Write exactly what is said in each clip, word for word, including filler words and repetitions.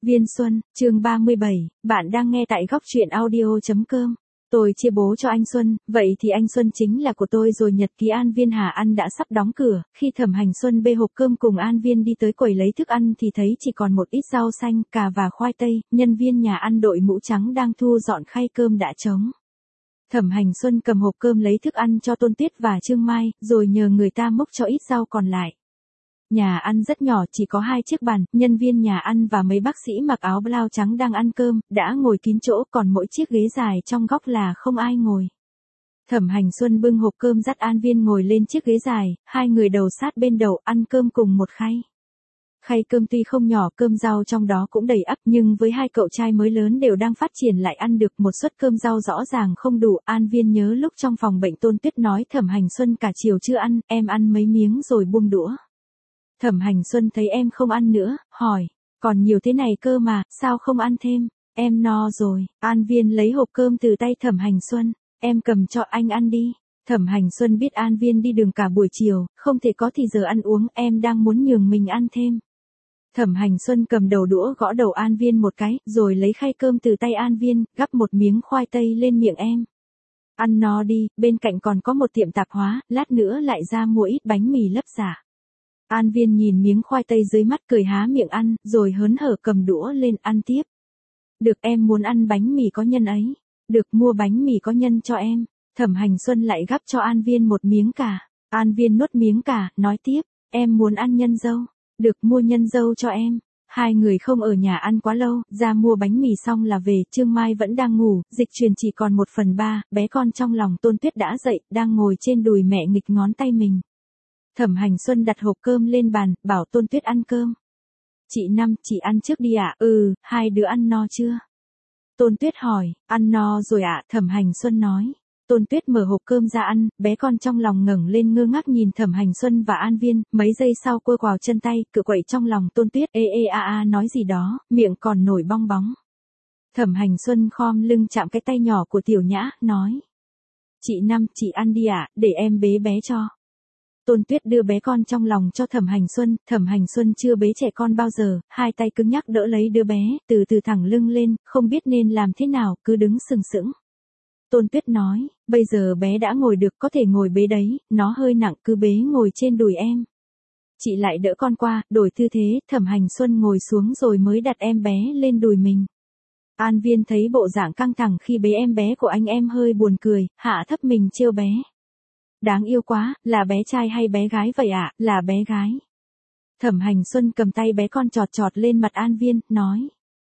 Viên Xuân, chương ba mươi bảy, bạn đang nghe tại góc truyện audio chấm com. Tôi chia bố cho anh Xuân, vậy thì anh Xuân chính là của tôi rồi. Nhật ký. An Viên Hà Ăn đã sắp đóng cửa, khi Thẩm Hành Xuân bê hộp cơm cùng An Viên đi tới quầy lấy thức ăn thì thấy chỉ còn một ít rau xanh, cà và khoai tây, nhân viên nhà ăn đội mũ trắng đang thu dọn khay cơm đã trống. Thẩm Hành Xuân cầm hộp cơm lấy thức ăn cho Tôn Tuyết và Trương Mai, rồi nhờ người ta múc cho ít rau còn lại. Nhà ăn rất nhỏ, chỉ có hai chiếc bàn, nhân viên nhà ăn và mấy bác sĩ mặc áo blau trắng đang ăn cơm, đã ngồi kín chỗ, còn mỗi chiếc ghế dài trong góc là không ai ngồi. Thẩm Hành Xuân bưng hộp cơm dắt An Viên ngồi lên chiếc ghế dài, hai người đầu sát bên đầu ăn cơm cùng một khay. Khay cơm tuy không nhỏ, cơm rau trong đó cũng đầy ắp, nhưng với hai cậu trai mới lớn đều đang phát triển lại ăn được một suất cơm rau rõ ràng không đủ. An Viên nhớ lúc trong phòng bệnh Tôn Tuyết nói Thẩm Hành Xuân cả chiều chưa ăn, em ăn mấy miếng rồi buông đũa. Thẩm Hành Xuân thấy em không ăn nữa, hỏi, còn nhiều thế này cơ mà, sao không ăn thêm, em no rồi. An Viên lấy hộp cơm từ tay Thẩm Hành Xuân, em cầm cho anh ăn đi. Thẩm Hành Xuân biết An Viên đi đường cả buổi chiều, không thể có thì giờ ăn uống, em đang muốn nhường mình ăn thêm. Thẩm Hành Xuân cầm đầu đũa gõ đầu An Viên một cái, rồi lấy khay cơm từ tay An Viên, gắp một miếng khoai tây lên miệng em. Ăn no đi, bên cạnh còn có một tiệm tạp hóa, lát nữa lại ra mua ít bánh mì lấp giả. An Viên nhìn miếng khoai tây dưới mắt cười há miệng ăn, rồi hớn hở cầm đũa lên ăn tiếp. Được, em muốn ăn bánh mì có nhân ấy. Được, mua bánh mì có nhân cho em. Thẩm Hành Xuân lại gắp cho An Viên một miếng cà. An Viên nuốt miếng cà, nói tiếp, em muốn ăn nhân dâu. Được, mua nhân dâu cho em. Hai người không ở nhà ăn quá lâu, ra mua bánh mì xong là về. Trương Mai vẫn đang ngủ, dịch truyền chỉ còn một phần ba, bé con trong lòng Tôn Tuyết đã dậy, đang ngồi trên đùi mẹ nghịch ngón tay mình. Thẩm Hành Xuân đặt hộp cơm lên bàn, bảo Tôn Tuyết ăn cơm. Chị Năm, chị ăn trước đi ạ. Ừ, hai đứa ăn no chưa? Tôn Tuyết hỏi, ăn no rồi ạ. Thẩm Hành Xuân nói. Tôn Tuyết mở hộp cơm ra ăn, bé con trong lòng ngẩng lên ngơ ngác nhìn Thẩm Hành Xuân và An Viên, mấy giây sau cô quào chân tay, cựa quậy trong lòng Tôn Tuyết, ê ê a a nói gì đó, miệng còn nổi bong bóng. Thẩm Hành Xuân khom lưng chạm cái tay nhỏ của Tiểu Nhã, nói. Chị Năm, chị ăn đi ạ, để em bế bé cho. Tôn Tuyết đưa bé con trong lòng cho Thẩm Hành Xuân, Thẩm Hành Xuân chưa bế trẻ con bao giờ, hai tay cứng nhắc đỡ lấy đứa bé, từ từ thẳng lưng lên, không biết nên làm thế nào, cứ đứng sừng sững. Tôn Tuyết nói, bây giờ bé đã ngồi được, có thể ngồi bế đấy, nó hơi nặng, cứ bế ngồi trên đùi em. Chị lại đỡ con qua, đổi tư thế, Thẩm Hành Xuân ngồi xuống rồi mới đặt em bé lên đùi mình. An Viên thấy bộ dạng căng thẳng khi bế em bé của anh em hơi buồn cười, hạ thấp mình trêu bé. Đáng yêu quá, là bé trai hay bé gái vậy ạ? À? Là bé gái. Thẩm Hành Xuân cầm tay bé con chọt chọt lên mặt An Viên, nói.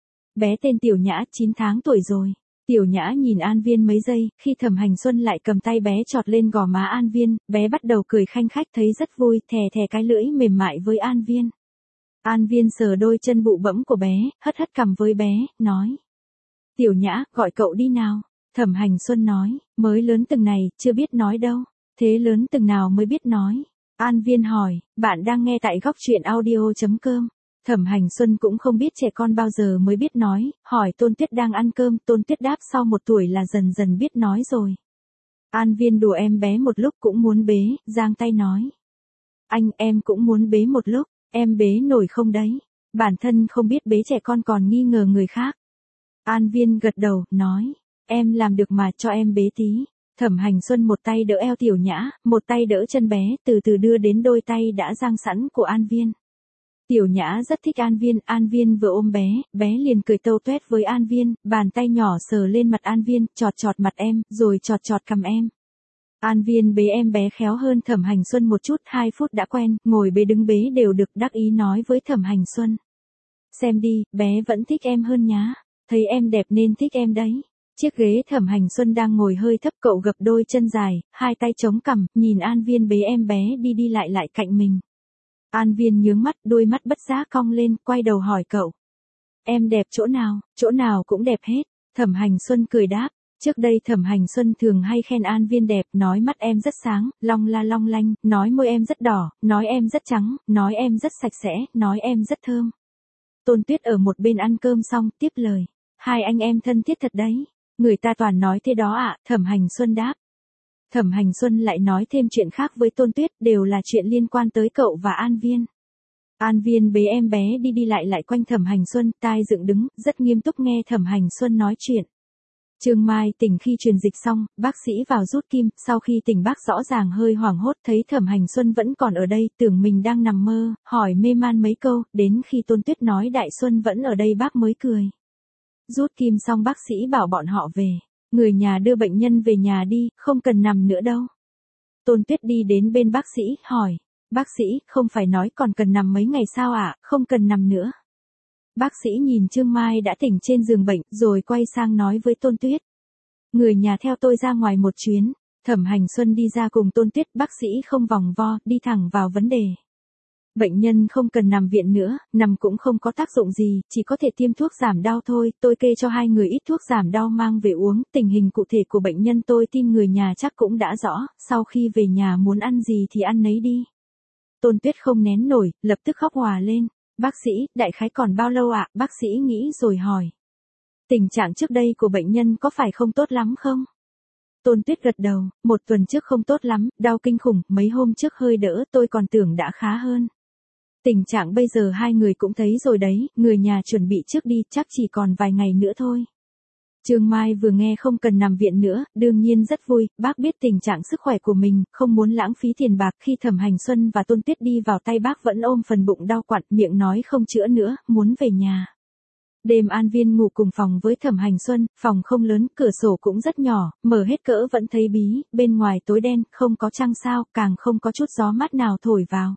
Bé tên Tiểu Nhã, chín tháng tuổi rồi. Tiểu Nhã nhìn An Viên mấy giây, khi Thẩm Hành Xuân lại cầm tay bé chọt lên gò má An Viên, bé bắt đầu cười khanh khách thấy rất vui, thè thè cái lưỡi mềm mại với An Viên. An Viên sờ đôi chân bụ bẫm của bé, hất hất cằm với bé, nói. Tiểu Nhã, gọi cậu đi nào. Thẩm Hành Xuân nói, mới lớn từng này, chưa biết nói đâu. Thế lớn từng nào mới biết nói? An Viên hỏi, bạn đang nghe tại góc truyện audio chấm com. Thẩm Hành Xuân cũng không biết trẻ con bao giờ mới biết nói, hỏi Tôn Tuyết đang ăn cơm, Tôn Tuyết đáp sau một tuổi là dần dần biết nói rồi. An Viên đùa em bé một lúc cũng muốn bế, giang tay nói. Anh, em cũng muốn bế một lúc, em bế nổi không đấy? Bản thân không biết bế trẻ con còn nghi ngờ người khác. An Viên gật đầu, nói, em làm được mà, cho em bế tí. Thẩm Hành Xuân một tay đỡ eo Tiểu Nhã, một tay đỡ chân bé, từ từ đưa đến đôi tay đã giang sẵn của An Viên. Tiểu Nhã rất thích An Viên, An Viên vừa ôm bé, bé liền cười tâu tuét với An Viên, bàn tay nhỏ sờ lên mặt An Viên, chọt chọt mặt em, rồi chọt chọt cằm em. An Viên bế em bé khéo hơn Thẩm Hành Xuân một chút, hai phút đã quen, ngồi bế đứng bế đều được, đắc ý nói với Thẩm Hành Xuân. Xem đi, bé vẫn thích em hơn nhá, thấy em đẹp nên thích em đấy. Chiếc ghế Thẩm Hành Xuân đang ngồi hơi thấp, cậu gập đôi chân dài, hai tay chống cằm, nhìn An Viên bế em bé đi đi lại lại cạnh mình. An Viên nhướng mắt, đôi mắt bất giác cong lên, quay đầu hỏi cậu. Em đẹp chỗ nào? Chỗ nào cũng đẹp hết. Thẩm Hành Xuân cười đáp. Trước đây Thẩm Hành Xuân thường hay khen An Viên đẹp, nói mắt em rất sáng, long la long lanh, nói môi em rất đỏ, nói em rất trắng, nói em rất sạch sẽ, nói em rất thơm. Tôn Tuyết ở một bên ăn cơm xong, tiếp lời. Hai anh em thân thiết thật đấy. Người ta toàn nói thế đó ạ, à, Thẩm Hành Xuân đáp. Thẩm Hành Xuân lại nói thêm chuyện khác với Tôn Tuyết, đều là chuyện liên quan tới cậu và An Viên. An Viên bế em bé đi đi lại lại quanh Thẩm Hành Xuân, tai dựng đứng, rất nghiêm túc nghe Thẩm Hành Xuân nói chuyện. Trương Mai tỉnh khi truyền dịch xong, bác sĩ vào rút kim, sau khi tỉnh bác rõ ràng hơi hoảng hốt thấy Thẩm Hành Xuân vẫn còn ở đây, tưởng mình đang nằm mơ, hỏi mê man mấy câu, đến khi Tôn Tuyết nói Đại Xuân vẫn ở đây bác mới cười. Rút kim xong bác sĩ bảo bọn họ về, người nhà đưa bệnh nhân về nhà đi, không cần nằm nữa đâu. Tôn Tuyết đi đến bên bác sĩ, hỏi, bác sĩ, không phải nói còn cần nằm mấy ngày sao ạ, à? Không cần nằm nữa. Bác sĩ nhìn Trương Mai đã tỉnh trên giường bệnh, rồi quay sang nói với Tôn Tuyết. Người nhà theo tôi ra ngoài một chuyến. Thẩm Hành Xuân đi ra cùng Tôn Tuyết, bác sĩ không vòng vo, đi thẳng vào vấn đề. Bệnh nhân không cần nằm viện nữa, nằm cũng không có tác dụng gì, chỉ có thể tiêm thuốc giảm đau thôi, tôi kê cho hai người ít thuốc giảm đau mang về uống, tình hình cụ thể của bệnh nhân tôi tin người nhà chắc cũng đã rõ, sau khi về nhà muốn ăn gì thì ăn nấy đi. Tôn Tuyết không nén nổi, lập tức khóc òa lên. Bác sĩ, đại khái còn bao lâu ạ? À? Bác sĩ nghĩ rồi hỏi. Tình trạng trước đây của bệnh nhân có phải không tốt lắm không? Tôn Tuyết gật đầu, một tuần trước không tốt lắm, đau kinh khủng, mấy hôm trước hơi đỡ, tôi còn tưởng đã khá hơn. Tình trạng bây giờ hai người cũng thấy rồi đấy, người nhà chuẩn bị trước đi, chắc chỉ còn vài ngày nữa thôi. Trương Mai vừa nghe không cần nằm viện nữa, đương nhiên rất vui, bác biết tình trạng sức khỏe của mình, không muốn lãng phí tiền bạc. Khi Thẩm Hành Xuân và Tôn Tuyết đi vào tay bác vẫn ôm phần bụng đau quặn, miệng nói không chữa nữa, muốn về nhà. Đêm An Viên ngủ cùng phòng với Thẩm Hành Xuân, phòng không lớn, cửa sổ cũng rất nhỏ, mở hết cỡ vẫn thấy bí, bên ngoài tối đen, không có trăng sao, càng không có chút gió mát nào thổi vào.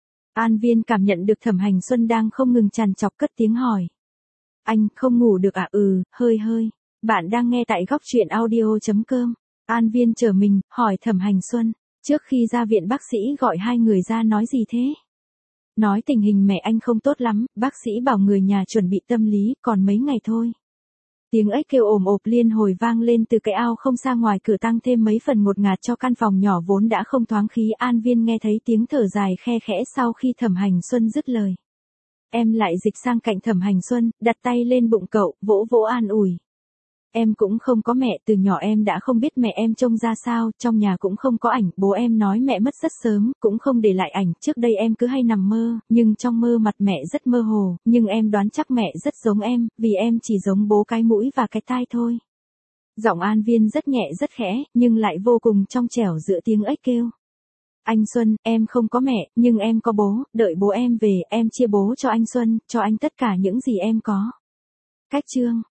An Viên cảm nhận được Thẩm Hành Xuân đang không ngừng trằn trọc cất tiếng hỏi. Anh không ngủ được à? Ừ, hơi hơi. Bạn đang nghe tại góc truyện audio chấm com. An Viên trở mình, hỏi Thẩm Hành Xuân. Trước khi ra viện bác sĩ gọi hai người ra nói gì thế? Nói tình hình mẹ anh không tốt lắm, bác sĩ bảo người nhà chuẩn bị tâm lý, còn mấy ngày thôi. Tiếng ếch kêu ồm ộp liên hồi vang lên từ cái ao không xa ngoài cửa tăng thêm mấy phần ngột ngạt cho căn phòng nhỏ vốn đã không thoáng khí. An Viên nghe thấy tiếng thở dài khe khẽ sau khi Thẩm Hành Xuân dứt lời. Em lại dịch sang cạnh Thẩm Hành Xuân, đặt tay lên bụng cậu, vỗ vỗ an ủi. Em cũng không có mẹ, từ nhỏ em đã không biết mẹ em trông ra sao, trong nhà cũng không có ảnh, bố em nói mẹ mất rất sớm, cũng không để lại ảnh, trước đây em cứ hay nằm mơ, nhưng trong mơ mặt mẹ rất mơ hồ, nhưng em đoán chắc mẹ rất giống em, vì em chỉ giống bố cái mũi và cái tai thôi. Giọng An Viên rất nhẹ rất khẽ, nhưng lại vô cùng trong trẻo giữa tiếng ếch kêu. Anh Xuân, em không có mẹ, nhưng em có bố, đợi bố em về, em chia bố cho anh Xuân, cho anh tất cả những gì em có. Cách chương